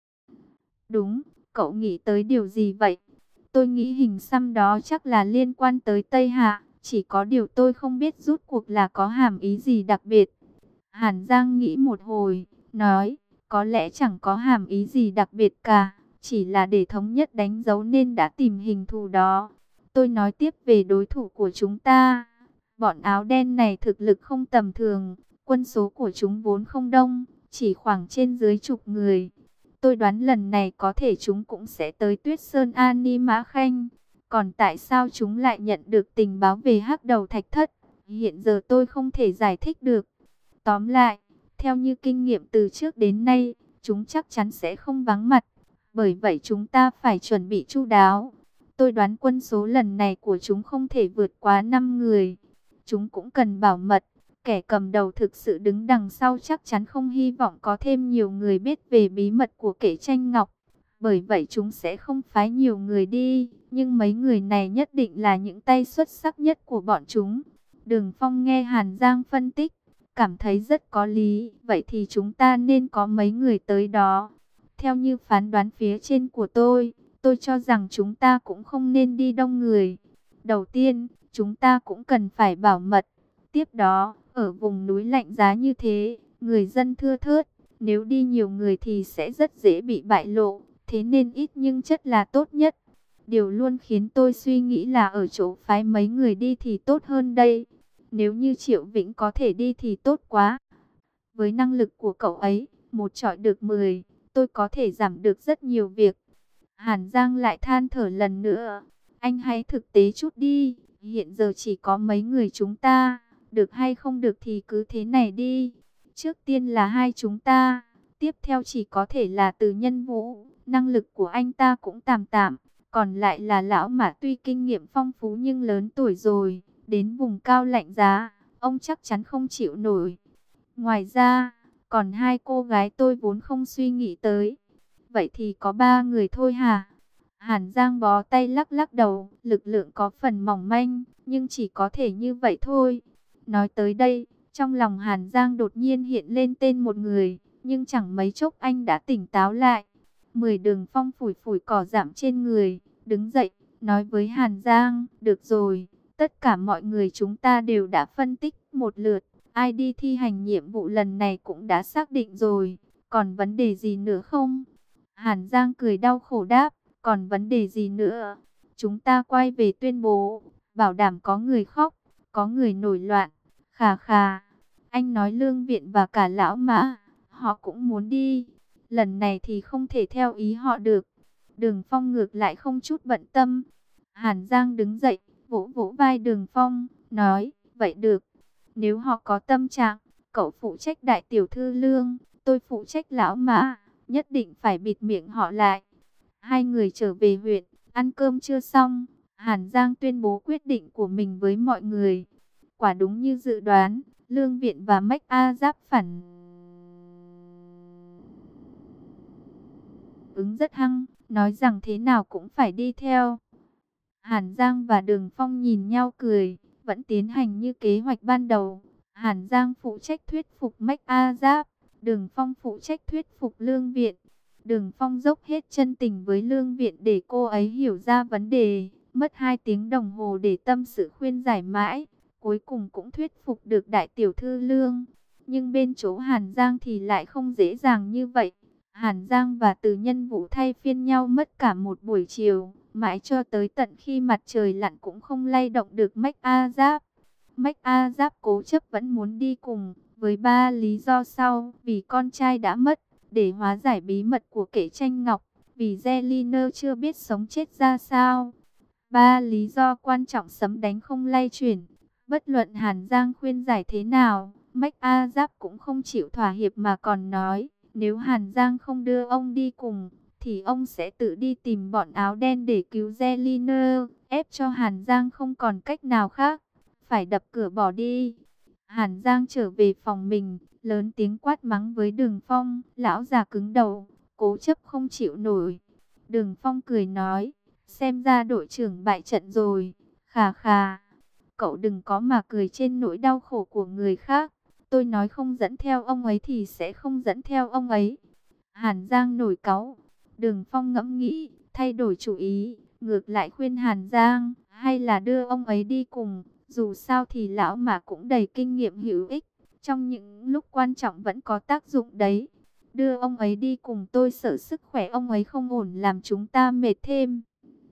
Đúng, cậu nghĩ tới điều gì vậy? Tôi nghĩ hình xăm đó chắc là liên quan tới Tây Hạ. Chỉ có điều tôi không biết rút cuộc là có hàm ý gì đặc biệt. Hàn Giang nghĩ một hồi, nói, có lẽ chẳng có hàm ý gì đặc biệt cả, chỉ là để thống nhất đánh dấu nên đã tìm hình thù đó. Tôi nói tiếp về đối thủ của chúng ta. Bọn áo đen này thực lực không tầm thường, quân số của chúng vốn không đông, chỉ khoảng trên dưới chục người. Tôi đoán lần này có thể chúng cũng sẽ tới Tuyết Sơn An Ni Mã Khanh. Còn tại sao chúng lại nhận được tình báo về hắc đầu thạch thất? Hiện giờ tôi không thể giải thích được. Tóm lại, theo như kinh nghiệm từ trước đến nay, chúng chắc chắn sẽ không vắng mặt. Bởi vậy chúng ta phải chuẩn bị chu đáo. Tôi đoán quân số lần này của chúng không thể vượt quá năm người. chúng cũng cần bảo mật. Kẻ cầm đầu thực sự đứng đằng sau chắc chắn không hy vọng có thêm nhiều người biết về bí mật của kẻ tranh ngọc. Bởi vậy chúng sẽ không phái nhiều người đi, nhưng mấy người này nhất định là những tay xuất sắc nhất của bọn chúng. Đường Phong nghe Hàn Giang phân tích, cảm thấy rất có lý. Vậy thì chúng ta nên có mấy người tới đó. Theo như phán đoán phía trên của tôi, tôi cho rằng chúng ta cũng không nên đi đông người. Đầu tiên, chúng ta cũng cần phải bảo mật. Tiếp đó, ở vùng núi lạnh giá như thế, người dân thưa thớt, nếu đi nhiều người thì sẽ rất dễ bị bại lộ. Thế nên ít nhưng chất là tốt nhất. Điều luôn khiến tôi suy nghĩ là ở chỗ phái mấy người đi thì tốt hơn đây. Nếu như Triệu Vĩnh có thể đi thì tốt quá. Với năng lực của cậu ấy, một chọi được mười, tôi có thể giảm được rất nhiều việc. Hàn Giang lại than thở lần nữa. Anh hãy thực tế chút đi, hiện giờ chỉ có mấy người chúng ta. Được hay không được thì cứ thế này đi. Trước tiên là hai chúng ta, tiếp theo chỉ có thể là Từ Nhân Vũ. Năng lực của anh ta cũng tạm tạm. Còn lại là lão Mã, tuy kinh nghiệm phong phú nhưng lớn tuổi rồi. Đến vùng cao lạnh giá, ông chắc chắn không chịu nổi. Ngoài ra, còn hai cô gái tôi vốn không suy nghĩ tới. Vậy thì có ba người thôi hả? Hàn Giang bó tay lắc lắc đầu. Lực lượng có phần mỏng manh, nhưng chỉ có thể như vậy thôi. Nói tới đây, trong lòng Hàn Giang đột nhiên hiện lên tên một người. Nhưng chẳng mấy chốc anh đã tỉnh táo lại. Mười Đường Phong phủi phủi cỏ rạm trên người, đứng dậy, nói với Hàn Giang, được rồi, tất cả mọi người chúng ta đều đã phân tích một lượt, ai đi thi hành nhiệm vụ lần này cũng đã xác định rồi, còn vấn đề gì nữa không? Hàn Giang cười đau khổ đáp, còn vấn đề gì nữa? Chúng ta quay về tuyên bố, bảo đảm có người khóc, có người nổi loạn, khà khà. Anh nói Lương Viện và cả lão Mã, họ cũng muốn đi. Lần này thì không thể theo ý họ được. Đường Phong ngược lại không chút bận tâm. Hàn Giang đứng dậy, vỗ vỗ vai Đường Phong, nói, vậy được. Nếu họ có tâm trạng, cậu phụ trách đại tiểu thư Lương, tôi phụ trách lão Mã, nhất định phải bịt miệng họ lại. Hai người trở về huyện, ăn cơm chưa xong, Hàn Giang tuyên bố quyết định của mình với mọi người. Quả đúng như dự đoán, Lương Viện và Mách A Giáp phản ứng rất hăng, nói rằng thế nào cũng phải đi theo. Hàn Giang và Đường Phong nhìn nhau cười, vẫn tiến hành như kế hoạch ban đầu. Hàn Giang phụ trách thuyết phục Mách A Giáp, Đường Phong phụ trách thuyết phục Lương Viện. Đường Phong dốc hết chân tình với Lương Viện để cô ấy hiểu ra vấn đề, mất hai tiếng đồng hồ để tâm sự khuyên giải mãi, cuối cùng cũng thuyết phục được đại tiểu thư Lương. Nhưng bên chỗ Hàn Giang thì lại không dễ dàng như vậy. Hàn Giang và Từ Nhân Vũ thay phiên nhau mất cả một buổi chiều, mãi cho tới tận khi mặt trời lặn cũng không lay động được Mách A Giáp. Mách A Giáp cố chấp vẫn muốn đi cùng, với ba lý do sau: vì con trai đã mất, để hóa giải bí mật của kẻ tranh ngọc, vì Zeliner chưa biết sống chết ra sao. Ba lý do quan trọng sấm đánh không lay chuyển. Bất luận Hàn Giang khuyên giải thế nào, Mách A Giáp cũng không chịu thỏa hiệp mà còn nói, nếu Hàn Giang không đưa ông đi cùng, thì ông sẽ tự đi tìm bọn áo đen để cứu Zeliner, ép cho Hàn Giang không còn cách nào khác, phải đập cửa bỏ đi. Hàn Giang trở về phòng mình, lớn tiếng quát mắng với Đường Phong, lão già cứng đầu, cố chấp không chịu nổi. Đường Phong cười nói, xem ra đội trưởng bại trận rồi, khà khà. Cậu đừng có mà cười trên nỗi đau khổ của người khác. Tôi nói không dẫn theo ông ấy thì sẽ không dẫn theo ông ấy. Hàn Giang nổi cáu. Đường Phong ngẫm nghĩ, thay đổi chủ ý, ngược lại khuyên Hàn Giang, hay là đưa ông ấy đi cùng. Dù sao thì lão mà cũng đầy kinh nghiệm hữu ích, trong những lúc quan trọng vẫn có tác dụng đấy. Đưa ông ấy đi cùng tôi sợ sức khỏe ông ấy không ổn làm chúng ta mệt thêm.